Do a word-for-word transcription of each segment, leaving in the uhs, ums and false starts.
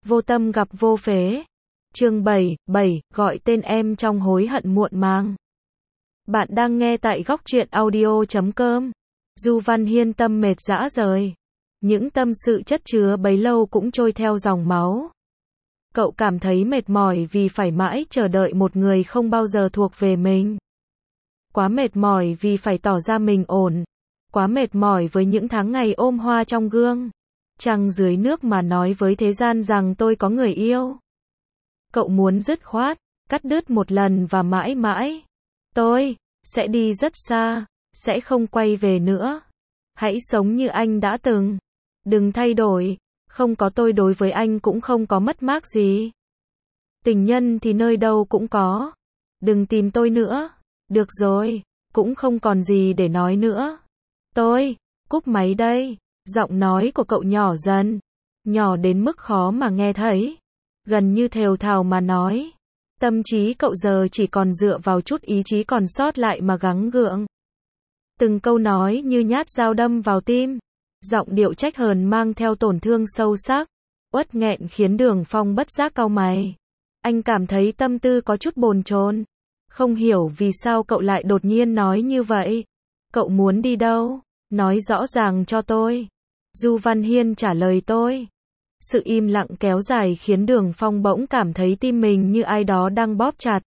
Vô tâm gặp vô phế. Chương bảy, bảy, gọi tên em trong hối hận muộn màng. Bạn đang nghe tại góc truyện audio chấm com. Du Văn Hiên tâm mệt rã rời. Những tâm sự chất chứa bấy lâu cũng trôi theo dòng máu. Cậu cảm thấy mệt mỏi vì phải mãi chờ đợi một người không bao giờ thuộc về mình. Quá mệt mỏi vì phải tỏ ra mình ổn. Quá mệt mỏi với những tháng ngày ôm hoa trong gương. Trăng dưới nước mà nói với thế gian rằng tôi có người yêu. Cậu muốn dứt khoát, cắt đứt một lần và mãi mãi. Tôi sẽ đi rất xa, sẽ không quay về nữa. Hãy sống như anh đã từng. Đừng thay đổi, không có tôi đối với anh cũng không có mất mát gì. Tình nhân thì nơi đâu cũng có. Đừng tìm tôi nữa. Được rồi, cũng không còn gì để nói nữa. Tôi, cúp máy đây. Giọng nói của cậu nhỏ dần, nhỏ đến mức khó mà nghe thấy, gần như thều thào mà nói. Tâm trí cậu giờ chỉ còn dựa vào chút ý chí còn sót lại mà gắng gượng. Từng câu nói như nhát dao đâm vào tim, giọng điệu trách hờn mang theo tổn thương sâu sắc, uất nghẹn khiến Đường Phong bất giác cau mày. Anh cảm thấy tâm tư có chút bồn chồn, không hiểu vì sao cậu lại đột nhiên nói như vậy. Cậu muốn đi đâu? Nói rõ ràng cho tôi. Du Văn Hiên trả lời tôi. Sự im lặng kéo dài khiến Đường Phong bỗng cảm thấy tim mình như ai đó đang bóp chặt.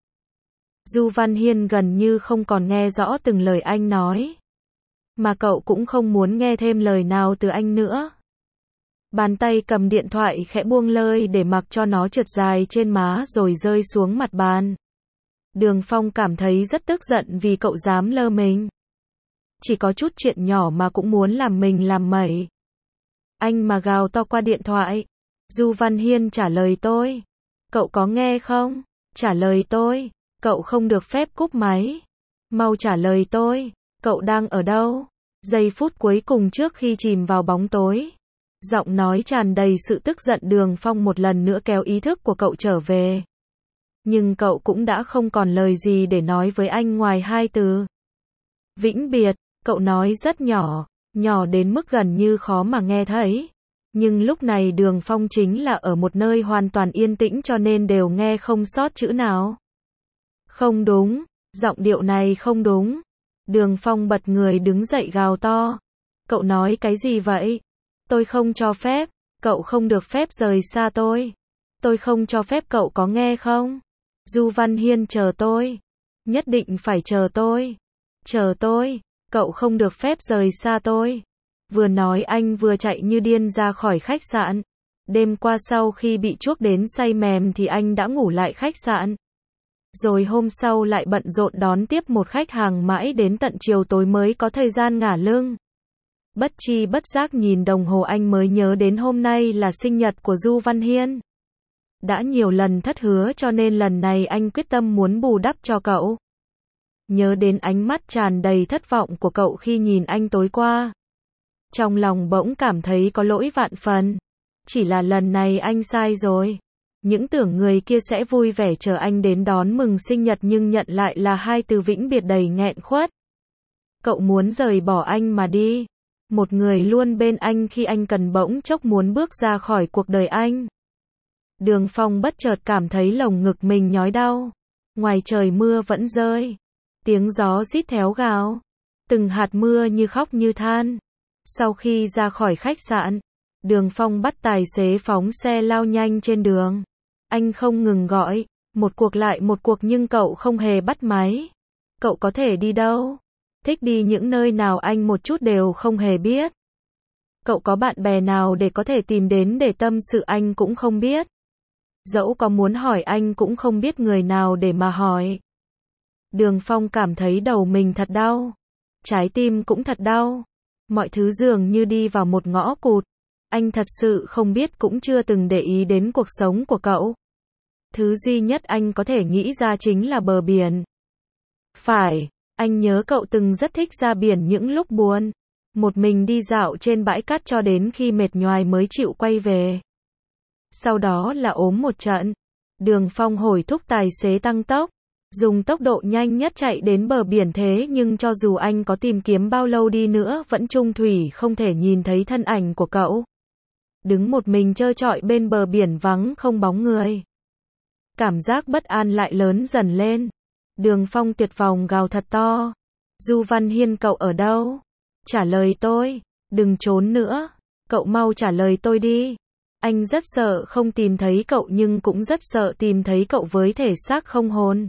Du Văn Hiên gần như không còn nghe rõ từng lời anh nói. Mà cậu cũng không muốn nghe thêm lời nào từ anh nữa. Bàn tay cầm điện thoại khẽ buông lơi để mặc cho nó trượt dài trên má rồi rơi xuống mặt bàn. Đường Phong cảm thấy rất tức giận vì cậu dám lơ mình. Chỉ có chút chuyện nhỏ mà cũng muốn làm mình làm mẩy. Anh mà gào to qua điện thoại. Du Văn Hiên trả lời tôi. Cậu có nghe không? Trả lời tôi. Cậu không được phép cúp máy. Mau trả lời tôi. Cậu đang ở đâu? Giây phút cuối cùng trước khi chìm vào bóng tối. Giọng nói tràn đầy sự tức giận. Đường Phong một lần nữa kéo ý thức của cậu trở về. Nhưng cậu cũng đã không còn lời gì để nói với anh ngoài hai từ. Vĩnh biệt. Cậu nói rất nhỏ. Nhỏ đến mức gần như khó mà nghe thấy. Nhưng lúc này Đường Phong chính là ở một nơi hoàn toàn yên tĩnh cho nên đều nghe không sót chữ nào. Không đúng, giọng điệu này không đúng. Đường Phong bật người đứng dậy gào to. Cậu nói cái gì vậy? Tôi không cho phép, cậu không được phép rời xa tôi. Tôi không cho phép, cậu có nghe không? Du Văn Hiên chờ tôi. Nhất định phải chờ tôi. Chờ tôi. Cậu không được phép rời xa tôi. Vừa nói anh vừa chạy như điên ra khỏi khách sạn. Đêm qua sau khi bị chuốc đến say mềm thì anh đã ngủ lại khách sạn. Rồi hôm sau lại bận rộn đón tiếp một khách hàng mãi đến tận chiều tối mới có thời gian ngả lưng. Bất chi bất giác nhìn đồng hồ anh mới nhớ đến hôm nay là sinh nhật của Du Văn Hiên. Đã nhiều lần thất hứa cho nên lần này anh quyết tâm muốn bù đắp cho cậu. Nhớ đến ánh mắt tràn đầy thất vọng của cậu khi nhìn anh tối qua. Trong lòng bỗng cảm thấy có lỗi vạn phần. Chỉ là lần này anh sai rồi. Những tưởng người kia sẽ vui vẻ chờ anh đến đón mừng sinh nhật nhưng nhận lại là hai từ vĩnh biệt đầy nghẹn khuất. Cậu muốn rời bỏ anh mà đi. Một người luôn bên anh khi anh cần bỗng chốc muốn bước ra khỏi cuộc đời anh. Đường Phong bất chợt cảm thấy lồng ngực mình nhói đau. Ngoài trời mưa vẫn rơi. Tiếng gió rít théo gào. Từng hạt mưa như khóc như than. Sau khi ra khỏi khách sạn, Đường Phong bắt tài xế phóng xe lao nhanh trên đường. Anh không ngừng gọi, một cuộc lại một cuộc nhưng cậu không hề bắt máy. Cậu có thể đi đâu? Thích đi những nơi nào anh một chút đều không hề biết. Cậu có bạn bè nào để có thể tìm đến để tâm sự anh cũng không biết. Dẫu có muốn hỏi anh cũng không biết người nào để mà hỏi. Đường Phong cảm thấy đầu mình thật đau. Trái tim cũng thật đau. Mọi thứ dường như đi vào một ngõ cụt. Anh thật sự không biết cũng chưa từng để ý đến cuộc sống của cậu. Thứ duy nhất anh có thể nghĩ ra chính là bờ biển. Phải, anh nhớ cậu từng rất thích ra biển những lúc buồn. Một mình đi dạo trên bãi cát cho đến khi mệt nhoài mới chịu quay về. Sau đó là ốm một trận. Đường Phong hối thúc tài xế tăng tốc. Dùng tốc độ nhanh nhất chạy đến bờ biển thế nhưng cho dù anh có tìm kiếm bao lâu đi nữa vẫn chung thủy không thể nhìn thấy thân ảnh của cậu. đứng một mình trơ trọi bên bờ biển vắng không bóng người. Cảm giác bất an lại lớn dần lên. Đường Phong tuyệt vọng gào thật to. Du Văn Hiên, cậu ở đâu? Trả lời tôi, đừng trốn nữa, cậu mau trả lời tôi đi. Anh rất sợ không tìm thấy cậu nhưng cũng rất sợ tìm thấy cậu với thể xác không hồn.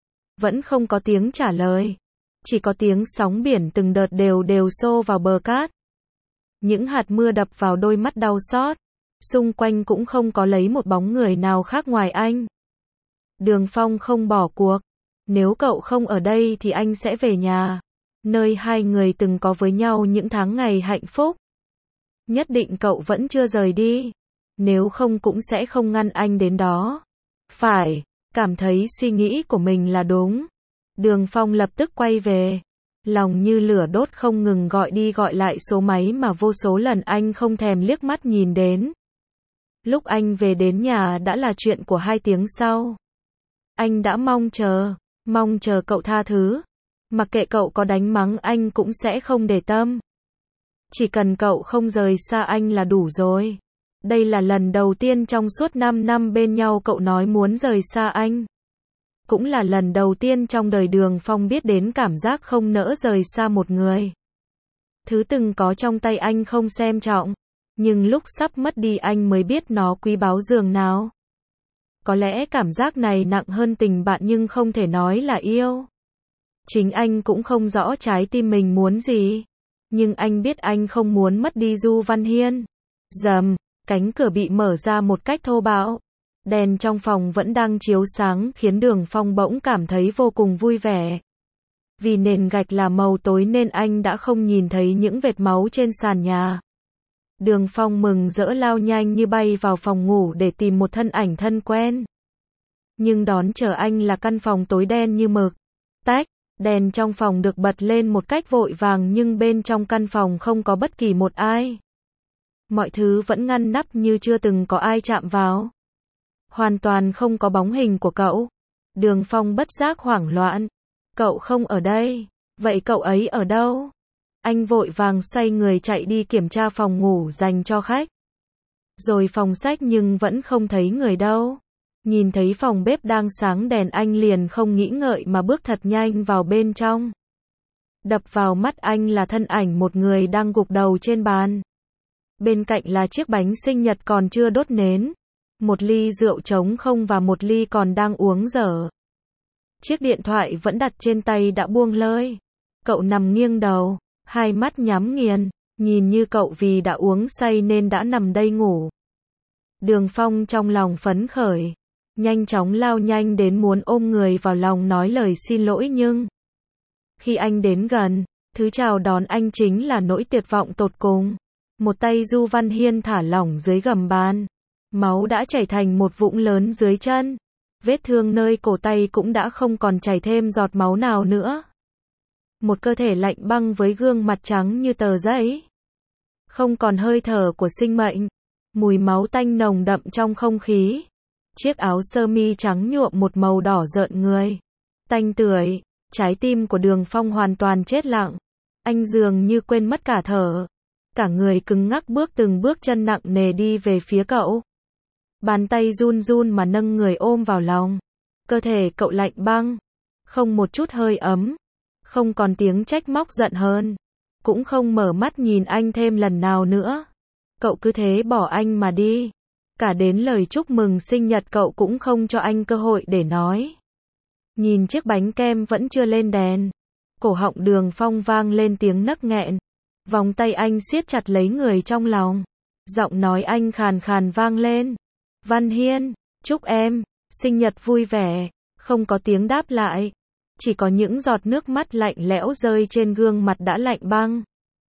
Vẫn không có tiếng trả lời. Chỉ có tiếng sóng biển từng đợt đều đều xô vào bờ cát. Những hạt mưa đập vào đôi mắt đau xót. Xung quanh cũng không có lấy một bóng người nào khác ngoài anh. Đường Phong không bỏ cuộc. Nếu cậu không ở đây thì anh sẽ về nhà. Nơi hai người từng có với nhau những tháng ngày hạnh phúc. Nhất định cậu vẫn chưa rời đi. Nếu không cũng sẽ không ngăn anh đến đó. Phải, cảm thấy suy nghĩ của mình là đúng. Đường Phong lập tức quay về. Lòng như lửa đốt không ngừng gọi đi gọi lại số máy mà vô số lần anh không thèm liếc mắt nhìn đến. Lúc anh về đến nhà đã là chuyện của hai tiếng sau. Anh đã mong chờ, mong chờ cậu tha thứ. Mặc kệ cậu có đánh mắng anh cũng sẽ không để tâm. Chỉ cần cậu không rời xa anh là đủ rồi. Đây là lần đầu tiên trong suốt năm năm bên nhau cậu nói muốn rời xa anh. Cũng là lần đầu tiên trong đời Đường Phong biết đến cảm giác không nỡ rời xa một người. Thứ từng có trong tay anh không xem trọng. Nhưng lúc sắp mất đi anh mới biết nó quý báu dường nào. Có lẽ cảm giác này nặng hơn tình bạn nhưng không thể nói là yêu. Chính anh cũng không rõ trái tim mình muốn gì. Nhưng anh biết anh không muốn mất đi Du Văn Hiên. Rầm, cánh cửa bị mở ra một cách thô bạo. Đèn trong phòng vẫn đang chiếu sáng khiến Đường Phong bỗng cảm thấy vô cùng vui vẻ. Vì nền gạch là màu tối nên anh đã không nhìn thấy những vệt máu trên sàn nhà. Đường Phong mừng rỡ lao nhanh như bay vào phòng ngủ để tìm một thân ảnh thân quen. Nhưng đón chờ anh là căn phòng tối đen như mực. Tách, đèn trong phòng được bật lên một cách vội vàng nhưng bên trong căn phòng không có bất kỳ một ai. Mọi thứ vẫn ngăn nắp như chưa từng có ai chạm vào. Hoàn toàn không có bóng hình của cậu. Đường Phong bất giác hoảng loạn. Cậu không ở đây. Vậy cậu ấy ở đâu? Anh vội vàng xoay người chạy đi kiểm tra phòng ngủ dành cho khách. Rồi phòng sách nhưng vẫn không thấy người đâu. Nhìn thấy phòng bếp đang sáng đèn anh liền không nghĩ ngợi mà bước thật nhanh vào bên trong. Đập vào mắt anh là thân ảnh một người đang gục đầu trên bàn. Bên cạnh là chiếc bánh sinh nhật còn chưa đốt nến. Một ly rượu trống không và một ly còn đang uống dở. Chiếc điện thoại vẫn đặt trên tay đã buông lơi. Cậu nằm nghiêng đầu, hai mắt nhắm nghiền, nhìn như cậu vì đã uống say nên đã nằm đây ngủ. Đường Phong trong lòng phấn khởi, nhanh chóng lao nhanh đến muốn ôm người vào lòng nói lời xin lỗi nhưng khi anh đến gần, thứ chào đón anh chính là nỗi tuyệt vọng tột cùng. Một tay Du Văn Hiên thả lỏng dưới gầm bàn. Máu đã chảy thành một vũng lớn dưới chân. Vết thương nơi cổ tay cũng đã không còn chảy thêm giọt máu nào nữa. Một cơ thể lạnh băng với gương mặt trắng như tờ giấy. Không còn hơi thở của sinh mệnh. Mùi máu tanh nồng đậm trong không khí. Chiếc áo sơ mi trắng nhuộm một màu đỏ rợn người. Tanh tưởi, trái tim của Đường Phong hoàn toàn chết lặng. Anh dường như quên mất cả thở. Cả người cứng ngắc bước từng bước chân nặng nề đi về phía cậu. Bàn tay run run mà nâng người ôm vào lòng. Cơ thể cậu lạnh băng. Không một chút hơi ấm. Không còn tiếng trách móc giận hơn. Cũng không mở mắt nhìn anh thêm lần nào nữa. Cậu cứ thế bỏ anh mà đi. Cả đến lời chúc mừng sinh nhật cậu cũng không cho anh cơ hội để nói. Nhìn chiếc bánh kem vẫn chưa lên đèn. Cổ họng Đường Phong vang lên tiếng nấc nghẹn. Vòng tay anh siết chặt lấy người trong lòng. Giọng nói anh khàn khàn vang lên. Văn Hiên, chúc em, sinh nhật vui vẻ. Không có tiếng đáp lại. Chỉ có những giọt nước mắt lạnh lẽo rơi trên gương mặt đã lạnh băng.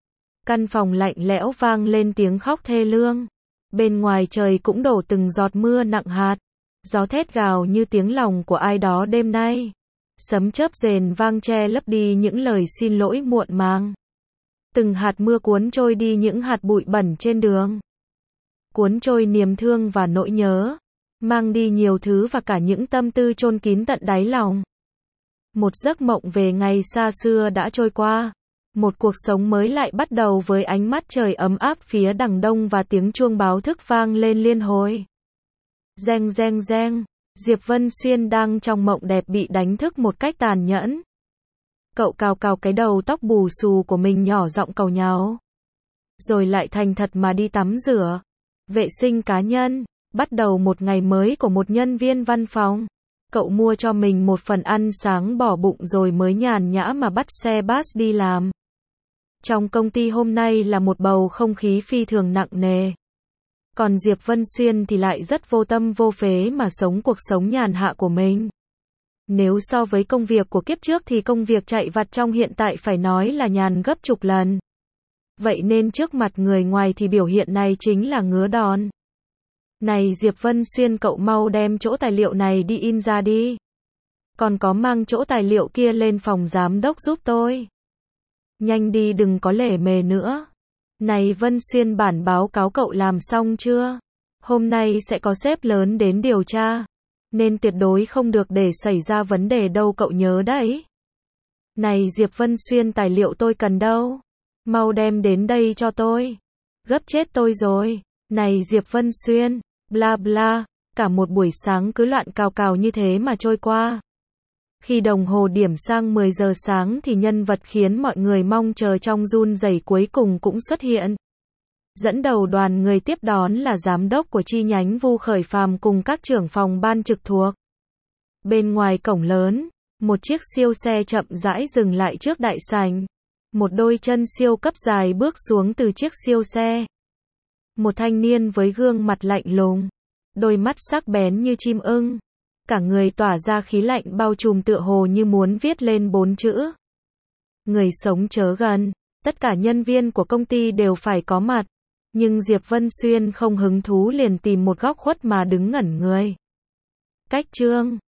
Căn phòng lạnh lẽo vang lên tiếng khóc thê lương. Bên ngoài trời cũng đổ từng giọt mưa nặng hạt. Gió thét gào như tiếng lòng của ai đó đêm nay. Sấm chớp rền vang che lấp đi những lời xin lỗi muộn màng. Từng hạt mưa cuốn trôi đi những hạt bụi bẩn trên đường. Cuốn trôi niềm thương và nỗi nhớ. Mang đi nhiều thứ và cả những tâm tư chôn kín tận đáy lòng. Một giấc mộng về ngày xa xưa đã trôi qua. Một cuộc sống mới lại bắt đầu với ánh mắt trời ấm áp phía đằng đông và tiếng chuông báo thức vang lên liên hồi. Reng reng reng, Diệp Vân Xuyên đang trong mộng đẹp bị đánh thức một cách tàn nhẫn. Cậu cào cào cái đầu tóc bù xù của mình nhỏ giọng cầu nháo. Rồi lại thành thật mà đi tắm rửa, vệ sinh cá nhân, bắt đầu một ngày mới của một nhân viên văn phòng. Cậu mua cho mình một phần ăn sáng bỏ bụng rồi mới nhàn nhã mà bắt xe bus đi làm. Trong công ty hôm nay là một bầu không khí phi thường nặng nề. Còn Diệp Vân Xuyên thì lại rất vô tâm vô phế mà sống cuộc sống nhàn hạ của mình. Nếu so với công việc của kiếp trước thì công việc chạy vặt trong hiện tại phải nói là nhàn gấp chục lần. Vậy nên trước mặt người ngoài thì biểu hiện này chính là ngứa đòn. Này Diệp Vân Xuyên, cậu mau đem chỗ tài liệu này đi in ra đi. Còn có mang chỗ tài liệu kia lên phòng giám đốc giúp tôi. Nhanh đi, đừng có lề mề nữa. Này Vân Xuyên, bản báo cáo cậu làm xong chưa? Hôm nay sẽ có sếp lớn đến điều tra, nên tuyệt đối không được để xảy ra vấn đề đâu, cậu nhớ đấy. Này Diệp Vân Xuyên, tài liệu tôi cần đâu? Mau đem đến đây cho tôi. Gấp chết tôi rồi. Này Diệp Vân Xuyên, bla bla, cả một buổi sáng cứ loạn cào cào như thế mà trôi qua. Khi đồng hồ điểm sang mười giờ sáng thì nhân vật khiến mọi người mong chờ trong run rẩy cuối cùng cũng xuất hiện. Dẫn đầu đoàn người tiếp đón là giám đốc của chi nhánh Vu Khởi Phàm cùng các trưởng phòng ban trực thuộc. Bên ngoài cổng lớn, một chiếc siêu xe chậm rãi dừng lại trước đại sảnh. Một đôi chân siêu cấp dài bước xuống từ chiếc siêu xe. Một thanh niên với gương mặt lạnh lùng, đôi mắt sắc bén như chim ưng, cả người tỏa ra khí lạnh bao trùm tựa hồ như muốn viết lên bốn chữ. Người sống chớ gần. Tất cả nhân viên của công ty đều phải có mặt, nhưng Diệp Vân Xuyên không hứng thú liền tìm một góc khuất mà đứng ngẩn người. Cách chương